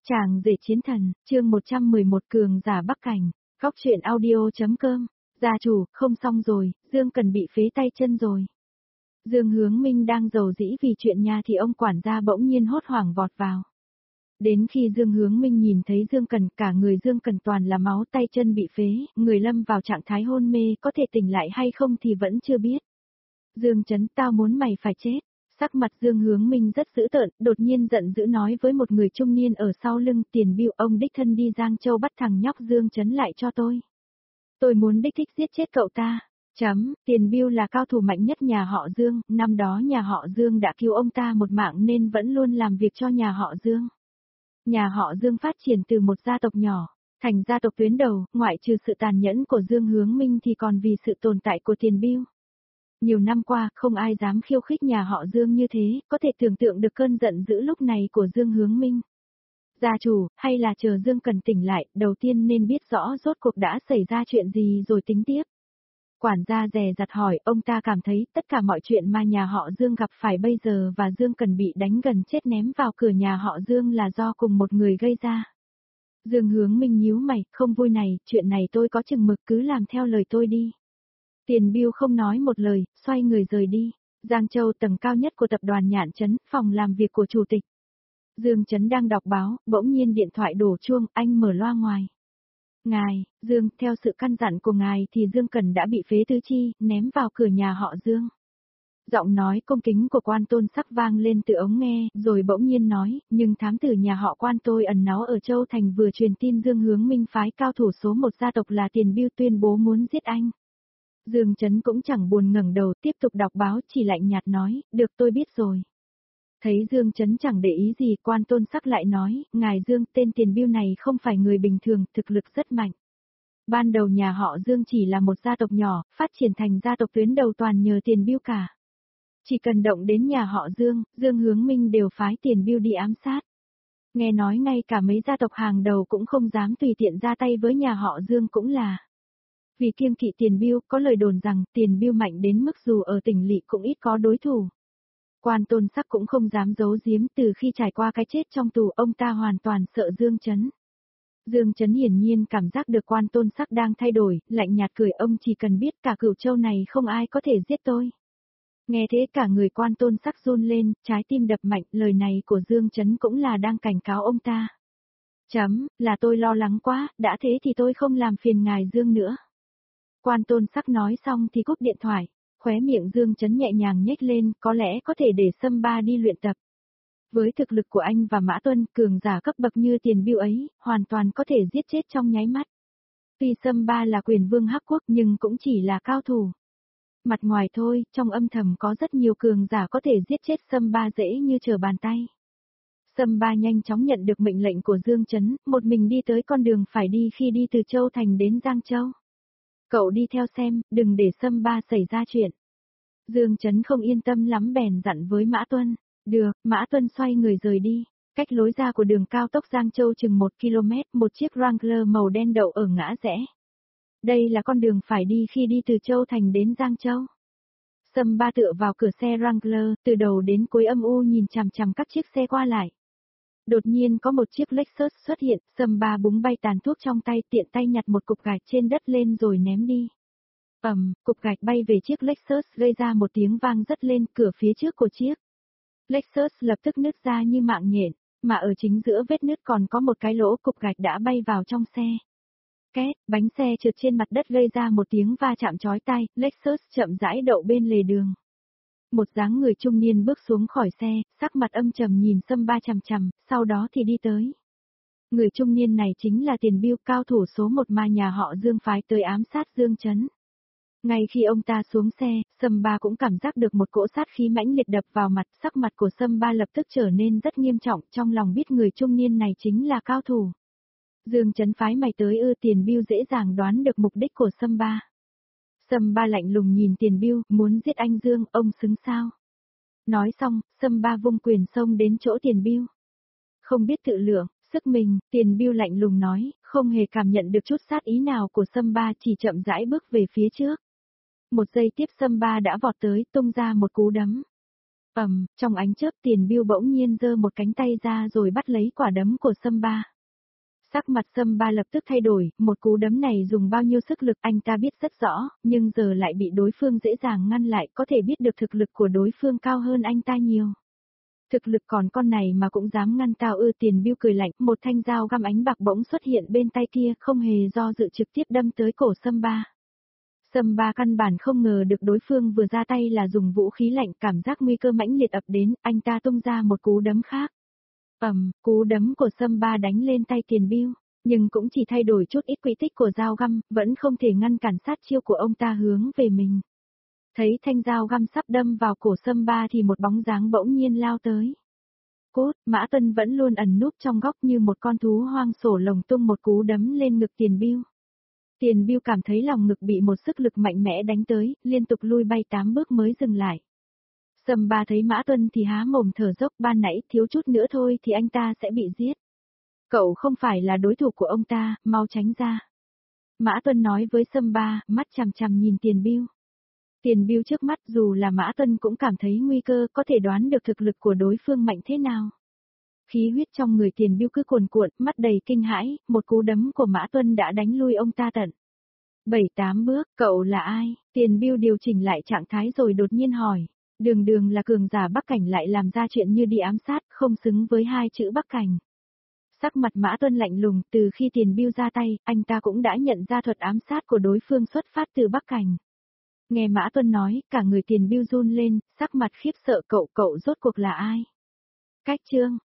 Chàng rể chiến thần, chương 111 cường giả Bắc Cảnh, góc truyện audio.com, gia chủ, không xong rồi, Dương Cần bị phế tay chân rồi. Dương Hướng Minh đang rầu rĩ vì chuyện nhà thì ông quản gia bỗng nhiên hốt hoảng vọt vào. Đến khi Dương Hướng Minh nhìn thấy Dương Cần, cả người Dương Cần toàn là máu, tay chân bị phế, người lâm vào trạng thái hôn mê, có thể tỉnh lại hay không thì vẫn chưa biết. Dương Chấn, tao muốn mày phải chết. Sắc mặt Dương Hướng Minh rất dữ tợn, đột nhiên giận dữ nói với một người trung niên ở sau lưng, Tiền Bưu, ông đích thân đi Giang Châu bắt thằng nhóc Dương Chấn lại cho tôi. Tôi muốn đích thích giết chết cậu ta. Tiền Bưu là cao thủ mạnh nhất nhà họ Dương, năm đó nhà họ Dương đã cứu ông ta một mạng nên vẫn luôn làm việc cho nhà họ Dương. Nhà họ Dương phát triển từ một gia tộc nhỏ, thành gia tộc tuyến đầu, ngoại trừ sự tàn nhẫn của Dương Hướng Minh thì còn vì sự tồn tại của Tiền Bưu. Nhiều năm qua, không ai dám khiêu khích nhà họ Dương như thế, có thể tưởng tượng được cơn giận dữ lúc này của Dương Hướng Minh. Gia chủ, hay là chờ Dương Cần tỉnh lại, đầu tiên nên biết rõ rốt cuộc đã xảy ra chuyện gì rồi tính tiếp. Quản gia dè dặt hỏi, ông ta cảm thấy tất cả mọi chuyện mà nhà họ Dương gặp phải bây giờ và Dương Cần bị đánh gần chết ném vào cửa nhà họ Dương là do cùng một người gây ra. Dương Hướng Minh nhíu mày, không vui này, chuyện này tôi có chừng mực, cứ làm theo lời tôi đi. Tiền Bưu không nói một lời, xoay người rời đi. Giang Châu, tầng cao nhất của tập đoàn Nhạn Trấn, phòng làm việc của chủ tịch. Dương Chấn đang đọc báo, bỗng nhiên điện thoại đổ chuông, anh mở loa ngoài. Ngài, Dương, theo sự căn dặn của ngài thì Dương Cần đã bị phế tứ chi, ném vào cửa nhà họ Dương. Giọng nói cung kính của Quan Tôn Sắc vang lên từ ống nghe, rồi bỗng nhiên nói, nhưng thám tử nhà họ Quan tôi ẩn náu ở Châu Thành vừa truyền tin Dương Hướng Minh phái cao thủ số một gia tộc là Tiền Bưu tuyên bố muốn giết anh. Dương Chấn cũng chẳng buồn ngẩng đầu, tiếp tục đọc báo, chỉ lạnh nhạt nói, được, tôi biết rồi. Thấy Dương Chấn chẳng để ý gì, Quan Tôn Sắc lại nói, ngài Dương, tên Tiền Bưu này không phải người bình thường, thực lực rất mạnh. Ban đầu nhà họ Dương chỉ là một gia tộc nhỏ, phát triển thành gia tộc tuyến đầu toàn nhờ Tiền Bưu cả. Chỉ cần động đến nhà họ Dương, Dương Hướng Minh đều phái Tiền Bưu đi ám sát. Nghe nói ngay cả mấy gia tộc hàng đầu cũng không dám tùy tiện ra tay với nhà họ Dương cũng là. Vì kiêng kỵ Tiền Bưu, có lời đồn rằng Tiền Bưu mạnh đến mức dù ở tỉnh lỵ cũng ít có đối thủ. Quan Tôn Sắc cũng không dám giấu giếm, từ khi trải qua cái chết trong tù ông ta hoàn toàn sợ Dương Chấn. Dương Chấn hiển nhiên cảm giác được Quan Tôn Sắc đang thay đổi, lạnh nhạt cười, ông chỉ cần biết cả Cửu Châu này không ai có thể giết tôi. Nghe thế cả người Quan Tôn Sắc run lên, trái tim đập mạnh, lời này của Dương Chấn cũng là đang cảnh cáo ông ta. Là tôi lo lắng quá, đã thế thì tôi không làm phiền ngài Dương nữa. Quan Tôn Sắc nói xong thì cúp điện thoại, khóe miệng Dương Chấn nhẹ nhàng nhếch lên, có lẽ có thể để Sâm Ba đi luyện tập. Với thực lực của anh và Mã Tuân, cường giả cấp bậc như Tiền Bưu ấy, hoàn toàn có thể giết chết trong nháy mắt. Tuy Sâm Ba là quyền vương Hắc Quốc nhưng cũng chỉ là cao thủ. Mặt ngoài thôi, trong âm thầm có rất nhiều cường giả có thể giết chết Sâm Ba dễ như trở bàn tay. Sâm Ba nhanh chóng nhận được mệnh lệnh của Dương Chấn, một mình đi tới con đường phải đi khi đi từ Châu Thành đến Giang Châu. Cậu đi theo xem, đừng để Sâm Ba xảy ra chuyện. Dương Chấn không yên tâm lắm bèn dặn với Mã Tuân. Được, Mã Tuân xoay người rời đi. Cách lối ra của đường cao tốc Giang Châu chừng 1 km, một chiếc Wrangler màu đen đậu ở ngã rẽ. Đây là con đường phải đi khi đi từ Châu Thành đến Giang Châu. Sâm Ba tựa vào cửa xe Wrangler, từ đầu đến cuối âm u nhìn chằm chằm các chiếc xe qua lại. Đột nhiên có một chiếc Lexus xuất hiện, Sâm Ba búng bay tàn thuốc trong tay, tiện tay nhặt một cục gạch trên đất lên rồi ném đi. Cục gạch bay về chiếc Lexus gây ra một tiếng vang rất lên, cửa phía trước của chiếc Lexus lập tức nứt ra như mạng nhện, mà ở chính giữa vết nứt còn có một cái lỗ, cục gạch đã bay vào trong xe. Két, bánh xe trượt trên mặt đất gây ra một tiếng va chạm chói tai, Lexus chậm rãi đậu bên lề đường. Một dáng người trung niên bước xuống khỏi xe, sắc mặt âm trầm nhìn Sâm Ba chằm chằm, sau đó thì đi tới. Người trung niên này chính là Tiền Bưu, cao thủ số một mà nhà họ Dương phái tới ám sát Dương Chấn. Ngay khi ông ta xuống xe, Sâm Ba cũng cảm giác được một cỗ sát khí mãnh liệt đập vào mặt, sắc mặt của Sâm Ba lập tức trở nên rất nghiêm trọng, trong lòng biết người trung niên này chính là cao thủ. Dương Chấn phái mày tới ư? Tiền Bưu dễ dàng đoán được mục đích của Sâm Ba. Sâm Ba lạnh lùng nhìn Tiền Bưu, muốn giết anh Dương, ông xứng sao? Nói xong, Sâm Ba vung quyền xông đến chỗ Tiền Bưu. Không biết tự lượng, sức mình, Tiền Bưu lạnh lùng nói, không hề cảm nhận được chút sát ý nào của Sâm Ba, chỉ chậm rãi bước về phía trước. Một giây tiếp Sâm Ba đã vọt tới, tung ra một cú đấm. Trong ánh chớp Tiền Bưu bỗng nhiên giơ một cánh tay ra rồi bắt lấy quả đấm của Sâm Ba. Sắc mặt Sâm Ba lập tức thay đổi, một cú đấm này dùng bao nhiêu sức lực anh ta biết rất rõ, nhưng giờ lại bị đối phương dễ dàng ngăn lại, có thể biết được thực lực của đối phương cao hơn anh ta nhiều. Thực lực còn con này mà cũng dám ngăn tao ư? Tiền Bưu cười lạnh, một thanh dao găm ánh bạc bỗng xuất hiện bên tay kia, không hề do dự trực tiếp đâm tới cổ Sâm Ba. Sâm Ba căn bản không ngờ được đối phương vừa ra tay là dùng vũ khí lạnh, cảm giác nguy cơ mãnh liệt ập đến, anh ta tung ra một cú đấm khác. Cú đấm của Sâm Ba đánh lên tay Tiền Bưu, nhưng cũng chỉ thay đổi chút ít quỹ tích của dao găm, vẫn không thể ngăn cản sát chiêu của ông ta hướng về mình. Thấy thanh dao găm sắp đâm vào cổ Sâm Ba thì một bóng dáng bỗng nhiên lao tới. Cốt, Mã Tuân vẫn luôn ẩn núp trong góc như một con thú hoang sổ lồng tung một cú đấm lên ngực Tiền Bưu. Tiền Bưu cảm thấy lòng ngực bị một sức lực mạnh mẽ đánh tới, liên tục lui bay 8 bước mới dừng lại. Sâm Ba thấy Mã Tuân thì há mồm thở dốc, ban nãy thiếu chút nữa thôi thì anh ta sẽ bị giết. Cậu không phải là đối thủ của ông ta, mau tránh ra. Mã Tuân nói với Sâm Ba, mắt chằm chằm nhìn Tiền Bưu. Tiền Bưu trước mắt dù là Mã Tuân cũng cảm thấy nguy cơ, có thể đoán được thực lực của đối phương mạnh thế nào. Khí huyết trong người Tiền Bưu cứ cuồn cuộn, mắt đầy kinh hãi, một cú đấm của Mã Tuân đã đánh lui ông ta tận 7-8 bước, cậu là ai? Tiền Bưu điều chỉnh lại trạng thái rồi đột nhiên hỏi. Đường là cường giả Bắc Cảnh lại làm ra chuyện như đi ám sát, không xứng với hai chữ Bắc Cảnh. Sắc mặt Mã Tuân lạnh lùng, từ khi Tiền Bưu ra tay, anh ta cũng đã nhận ra thuật ám sát của đối phương xuất phát từ Bắc Cảnh. Nghe Mã Tuân nói, cả người Tiền Bưu run lên, sắc mặt khiếp sợ, cậu rốt cuộc là ai? Cách chương